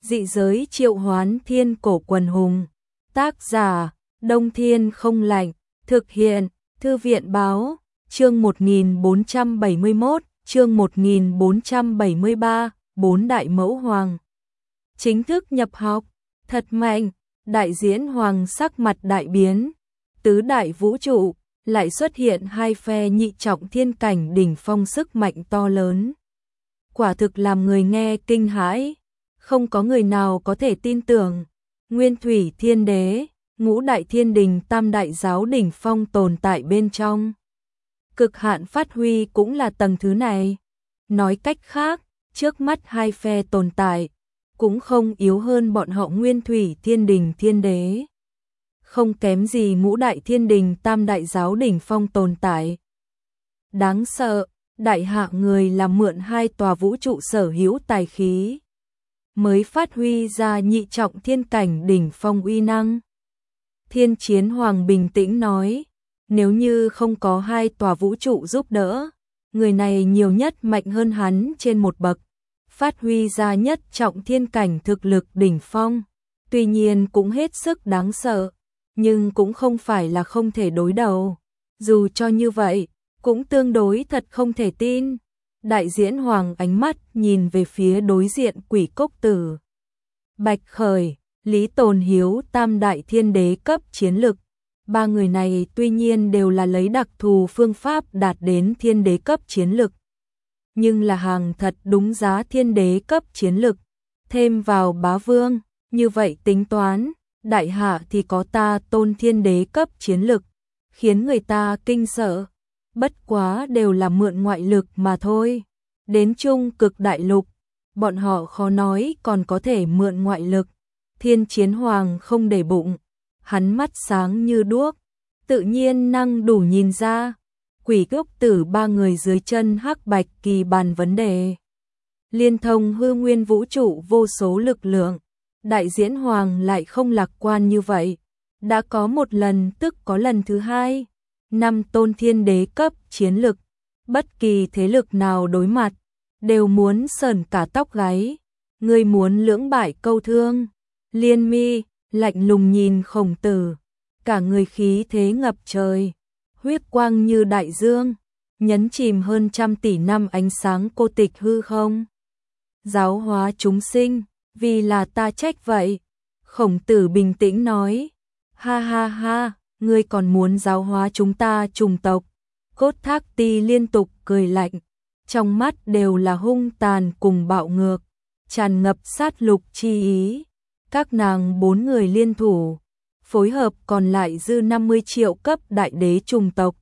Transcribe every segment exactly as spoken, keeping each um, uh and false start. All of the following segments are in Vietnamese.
Dị giới triệu hoán thiên cổ quần hùng. Tác giả, Đông Thiên không lạnh. Thực hiện, Thư viện báo, chương một nghìn bốn trăm bảy mươi mốt, chương một nghìn bốn trăm bảy mươi ba, bốn đại mẫu hoàng. Chính thức nhập học, thật mạnh, đại diễn hoàng sắc mặt đại biến. Tứ đại vũ trụ, lại xuất hiện hai phe nhị trọng thiên cảnh đỉnh phong sức mạnh to lớn. Quả thực làm người nghe kinh hãi, không có người nào có thể tin tưởng. Nguyên Thủy Thiên Đế, Ngũ Đại Thiên Đình, Tam Đại Giáo đỉnh phong tồn tại bên trong. Cực hạn phát huy cũng là tầng thứ này. Nói cách khác, trước mắt hai phe tồn tại, cũng không yếu hơn bọn họ Nguyên Thủy Thiên Đình Thiên Đế. Không kém gì Ngũ Đại Thiên Đình, Tam Đại Giáo đỉnh phong tồn tại. Đáng sợ, đại hạ người làm mượn hai tòa vũ trụ sở hữu tài khí, mới phát huy ra nhị trọng thiên cảnh đỉnh phong uy năng. Thiên Chiến Hoàng bình tĩnh nói, nếu như không có hai tòa vũ trụ giúp đỡ, người này nhiều nhất mạnh hơn hắn trên một bậc, phát huy ra nhất trọng thiên cảnh thực lực đỉnh phong, tuy nhiên cũng hết sức đáng sợ, nhưng cũng không phải là không thể đối đầu. Dù cho như vậy, cũng tương đối thật không thể tin. Đại diễn hoàng ánh mắt nhìn về phía đối diện Quỷ Cốc Tử, Bạch Khởi, Lý Tồn Hiếu, Tam Đại Thiên Đế cấp chiến lực. Ba người này tuy nhiên đều là lấy đặc thù phương pháp đạt đến thiên đế cấp chiến lực, nhưng là hàng thật đúng giá thiên đế cấp chiến lực, thêm vào bá vương, như vậy tính toán, đại hạ thì có ta Tôn thiên đế cấp chiến lực, khiến người ta kinh sợ. Bất quá đều là mượn ngoại lực mà thôi. Đến Trung Cực Đại Lục, bọn họ khó nói còn có thể mượn ngoại lực. Thiên Chiến Hoàng không để bụng, hắn mắt sáng như đuốc, tự nhiên năng đủ nhìn ra. Quỷ Cốc Tử ba người dưới chân hắc bạch kỳ bàn vấn đề, liên thông hư nguyên vũ trụ vô số lực lượng. Đại diễn hoàng lại không lạc quan như vậy, đã có một lần tức có lần thứ hai. Năm tôn thiên đế cấp chiến lực, bất kỳ thế lực nào đối mặt, đều muốn sởn cả tóc gáy. Ngươi muốn lưỡng bại câu thương. Liên Mi lạnh lùng nhìn Khổng Tử, cả người khí thế ngập trời, huyết quang như đại dương, nhấn chìm hơn trăm tỷ năm ánh sáng cô tịch hư không. Giáo hóa chúng sinh, vì là ta trách vậy. Khổng Tử bình tĩnh nói, ha ha ha, ngươi còn muốn giáo hóa chúng ta trùng tộc. Cốt Thác Ti liên tục cười lạnh, trong mắt đều là hung tàn cùng bạo ngược, tràn ngập sát lục chi ý. Các nàng bốn người liên thủ, phối hợp còn lại dư năm mươi triệu cấp đại đế trùng tộc,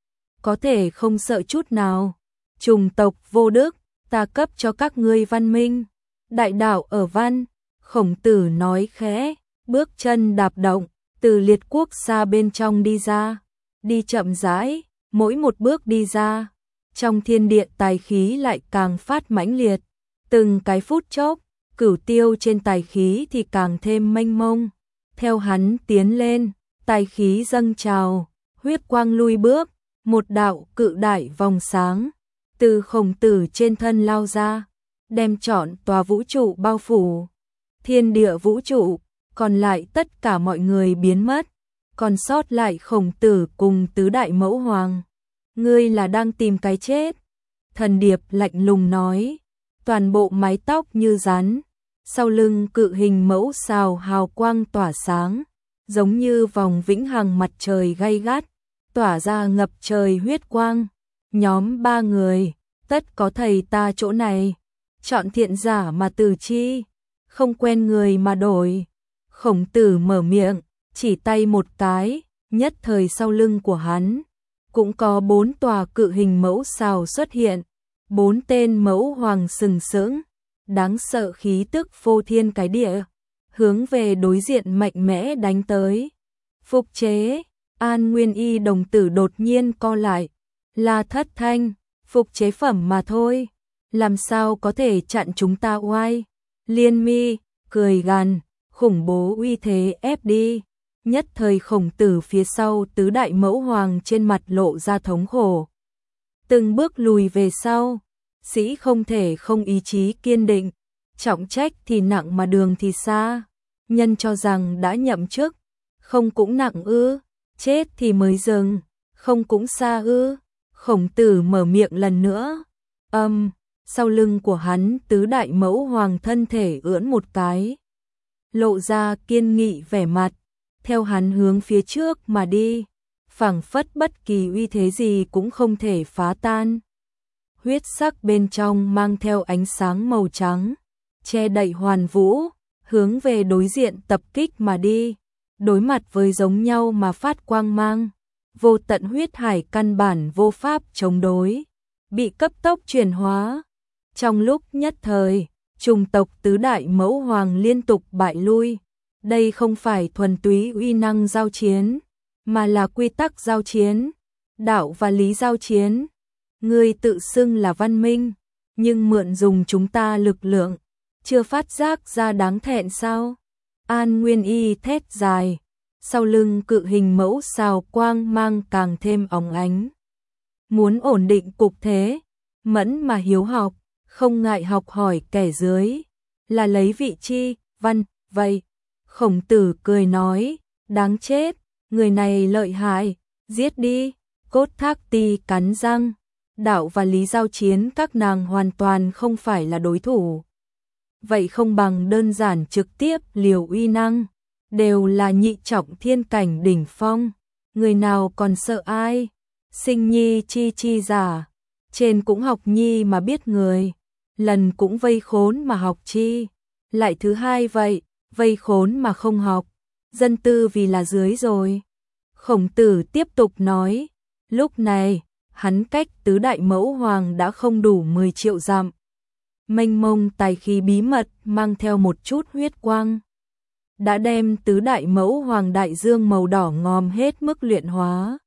có thể không sợ chút nào. Trùng tộc vô đức, ta cấp cho các ngươi văn minh, đại đạo ở văn. Khổng Tử nói khẽ, bước chân đạp động, từ liệt quốc xa bên trong đi ra, đi chậm rãi, mỗi một bước đi ra, trong thiên địa tài khí lại càng phát mãnh liệt. Từng cái phút chốc, cửu tiêu trên tài khí thì càng thêm mênh mông. Theo hắn tiến lên, tài khí dâng trào, huyết quang lui bước, một đạo cự đại vòng sáng từ Khổng Tử trên thân lao ra, đem trọn tòa vũ trụ bao phủ. Thiên địa vũ trụ, còn lại tất cả mọi người biến mất, còn sót lại Khổng Tử cùng tứ đại mẫu hoàng. Ngươi là đang tìm cái chết. Thần Điệp lạnh lùng nói, toàn bộ mái tóc như rắn, sau lưng cự hình mẫu sao hào quang tỏa sáng, giống như vòng vĩnh hằng mặt trời gay gắt, tỏa ra ngập trời huyết quang. Nhóm ba người, tất có thầy ta chỗ này, chọn thiện giả mà từ chi, không quen người mà đổi. Khổng Tử mở miệng, chỉ tay một cái, nhất thời sau lưng của hắn cũng có bốn tòa cự hình mẫu sao xuất hiện, bốn tên mẫu hoàng sừng sững, đáng sợ khí tức phô thiên cái địa, hướng về đối diện mạnh mẽ đánh tới. Phục chế, An Nguyên Y đồng tử đột nhiên co lại, là thất thanh, phục chế phẩm mà thôi, làm sao có thể chặn chúng ta oai. Liên Mi cười gằn, khủng bố uy thế ép đi. Nhất thời Khổng Tử phía sau tứ đại mẫu hoàng trên mặt lộ ra thống khổ, từng bước lùi về sau. Sĩ không thể không ý chí kiên định, trọng trách thì nặng mà đường thì xa. Nhân cho rằng đã nhậm chức, không cũng nặng ư, chết thì mới dừng, không cũng xa ư. Khổng Tử mở miệng lần nữa. Âm, sau lưng của hắn tứ đại mẫu hoàng thân thể ưỡn một cái, lộ ra kiên nghị vẻ mặt, theo hắn hướng phía trước mà đi, phảng phất bất kỳ uy thế gì cũng không thể phá tan. Huyết sắc bên trong mang theo ánh sáng màu trắng, che đậy hoàn vũ, hướng về đối diện tập kích mà đi, đối mặt với giống nhau mà phát quang mang, vô tận huyết hải căn bản vô pháp chống đối, bị cấp tốc chuyển hóa. Trong lúc nhất thời, chủng tộc tứ đại mẫu hoàng liên tục bại lui, đây không phải thuần túy uy năng giao chiến, mà là quy tắc giao chiến, đạo và lý giao chiến. Ngươi tự xưng là văn minh, nhưng mượn dùng chúng ta lực lượng, chưa phát giác ra đáng thẹn sao? An Nguyên Y thét dài, sau lưng cự hình mẫu sao quang mang càng thêm óng ánh. Muốn ổn định cục thế, mẫn mà hiếu học, không ngại học hỏi kẻ dưới, là lấy vị chi, văn, vậy. Khổng Tử cười nói, đáng chết, người này lợi hại, giết đi. Cốt Thác Ti cắn răng, đạo và lý giao chiến các nàng hoàn toàn không phải là đối thủ. Vậy không bằng đơn giản trực tiếp liều uy năng, đều là nhị trọng thiên cảnh đỉnh phong, người nào còn sợ ai? Sinh nhi chi chi giả, trên cũng học nhi mà biết người, lần cũng vây khốn mà học chi, lại thứ hai vậy, vây khốn mà không học, dân tư vì là dưới rồi. Khổng Tử tiếp tục nói, lúc này, hắn cách tứ đại mẫu hoàng đã không đủ mười triệu dặm. Mênh mông tài khí bí mật mang theo một chút huyết quang, đã đem tứ đại mẫu hoàng đại dương màu đỏ ngòm hết mức luyện hóa.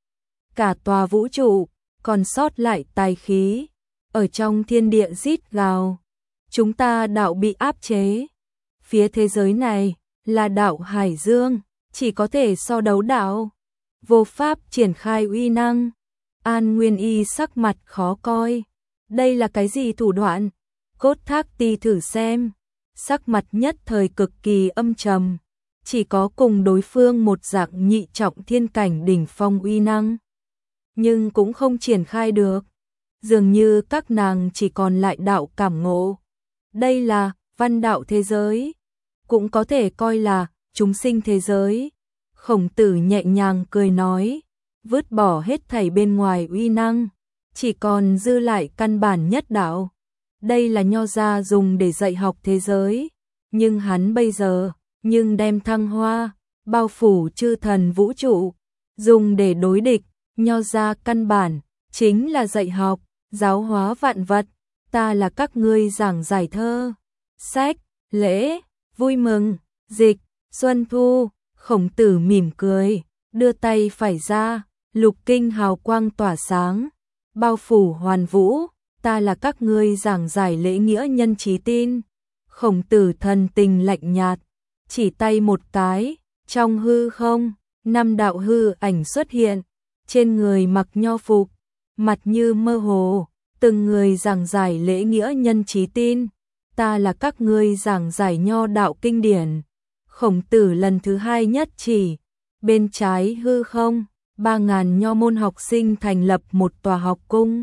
Cả tòa vũ trụ, còn sót lại tài khí, ở trong thiên địa rít gào. Chúng ta đạo bị áp chế. Phía thế giới này, là đạo hải dương, chỉ có thể so đấu đạo, vô pháp triển khai uy năng. An Nguyên Y sắc mặt khó coi. Đây là cái gì thủ đoạn? Cốt Thác Ti thử xem. Sắc mặt nhất thời cực kỳ âm trầm. Chỉ có cùng đối phương một dạng nhị trọng thiên cảnh đỉnh phong uy năng, nhưng cũng không triển khai được. Dường như các nàng chỉ còn lại đạo cảm ngộ. Đây là văn đạo thế giới, cũng có thể coi là chúng sinh thế giới. Khổng Tử nhẹ nhàng cười nói, vứt bỏ hết thảy bên ngoài uy năng, chỉ còn dư lại căn bản nhất đạo. Đây là Nho gia dùng để dạy học thế giới, nhưng hắn bây giờ, nhưng đem thăng hoa, bao phủ chư thần vũ trụ, dùng để đối địch. Nho gia căn bản, chính là dạy học, giáo hóa vạn vật. Ta là các ngươi giảng giải thơ, sách, lễ, vui mừng, dịch, xuân thu. Khổng Tử mỉm cười, đưa tay phải ra, lục kinh hào quang tỏa sáng, bao phủ hoàn vũ. Ta là các ngươi giảng giải lễ nghĩa nhân trí tin. Khổng Tử thần tình lạnh nhạt, chỉ tay một cái, trong hư không, năm đạo hư ảnh xuất hiện, trên người mặc nho phục, mặt như mơ hồ, từng người giảng giải lễ nghĩa nhân trí tin. Ta là các ngươi giảng giải nho đạo kinh điển. Khổng Tử lần thứ hai nhất chỉ, bên trái hư không, ba ngàn nho môn học sinh thành lập một tòa học cung,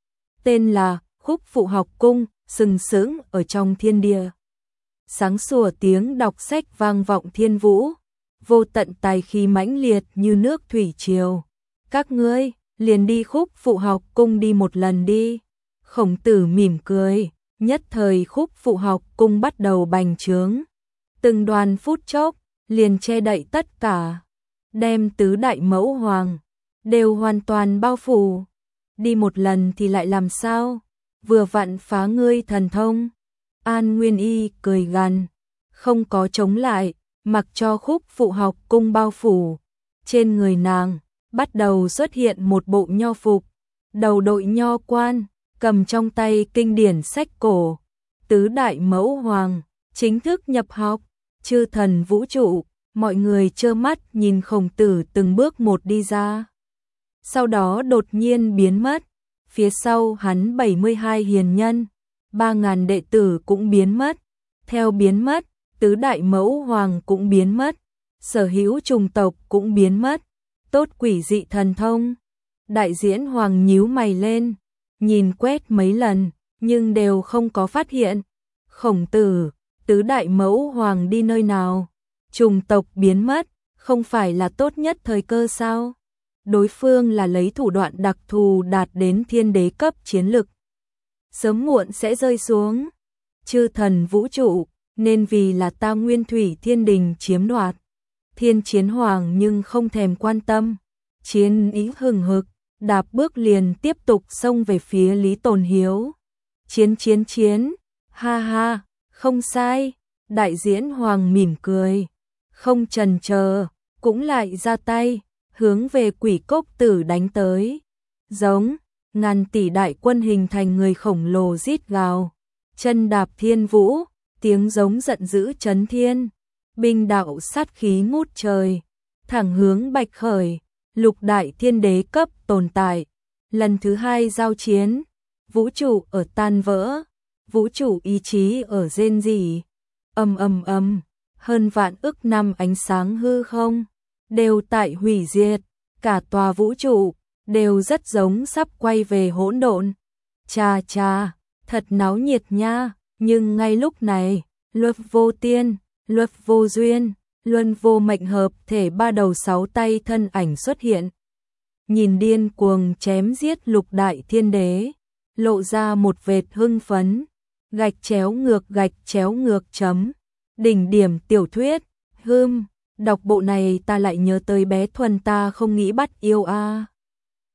tên là Khúc Phụ học cung, sừng sững ở trong thiên địa. Sáng sủa tiếng đọc sách vang vọng thiên vũ, vô tận tài khí mãnh liệt như nước thủy triều. Các ngươi, liền đi Khúc Phụ học cung đi một lần đi. Khổng Tử mỉm cười, nhất thời Khúc Phụ học cung bắt đầu bành trướng. Từng đoàn phút chốc, liền che đậy tất cả, đem tứ đại mẫu hoàng, đều hoàn toàn bao phủ. Đi một lần thì lại làm sao? Vừa vặn phá ngươi thần thông. An Nguyên Y cười gằn, không có chống lại, mặc cho Khúc Phụ học cung bao phủ. Trên người nàng, bắt đầu xuất hiện một bộ nho phục, đầu đội nho quan, cầm trong tay kinh điển sách cổ. Tứ đại mẫu hoàng, chính thức nhập học, chư thần vũ trụ, mọi người trơ mắt nhìn Khổng Tử từng bước một đi ra. Sau đó đột nhiên biến mất, phía sau hắn bảy mươi hai hiền nhân, ba ngàn đệ tử cũng biến mất. Theo biến mất, tứ đại mẫu hoàng cũng biến mất, sở hữu trùng tộc cũng biến mất. Tốt quỷ dị thần thông. Đại diễn hoàng nhíu mày lên, nhìn quét mấy lần, nhưng đều không có phát hiện. Khổng Tử, tứ đại mẫu hoàng đi nơi nào? Trùng tộc biến mất, không phải là tốt nhất thời cơ sao? Đối phương là lấy thủ đoạn đặc thù đạt đến thiên đế cấp chiến lực. Sớm muộn sẽ rơi xuống. Chư thần vũ trụ, nên vì là ta Nguyên Thủy Thiên Đình chiếm đoạt. Thiên Chiến Hoàng nhưng không thèm quan tâm. Chiến ý hừng hực, đạp bước liền tiếp tục xông về phía Lý Tồn Hiếu. Chiến chiến chiến, ha ha, không sai. Đại diễn hoàng mỉm cười, không chần chờ, cũng lại ra tay, hướng về Quỷ Cốc Tử đánh tới. Giống, ngàn tỷ đại quân hình thành người khổng lồ rít gào, chân đạp thiên vũ, tiếng giống giận dữ chấn thiên, binh đạo sát khí ngút trời, thẳng hướng Bạch Khởi, lục đại thiên đế cấp tồn tại. Lần thứ hai giao chiến, vũ trụ ở tan vỡ, vũ trụ ý chí ở rên rỉ. Ầm ầm ầm, hơn vạn ức năm ánh sáng hư không đều tại hủy diệt, cả tòa vũ trụ đều rất giống sắp quay về hỗn độn. Cha cha, thật náo nhiệt nha, nhưng ngay lúc này, luật vô tiên, luật vô duyên, luân vô mệnh hợp thể ba đầu sáu tay thân ảnh xuất hiện. Nhìn điên cuồng chém giết lục đại thiên đế, lộ ra một vệt hưng phấn, gạch chéo ngược gạch chéo ngược chấm. Đỉnh điểm tiểu thuyết, hưm, đọc bộ này ta lại nhớ tới bé Thuần ta không nghĩ bắt yêu a.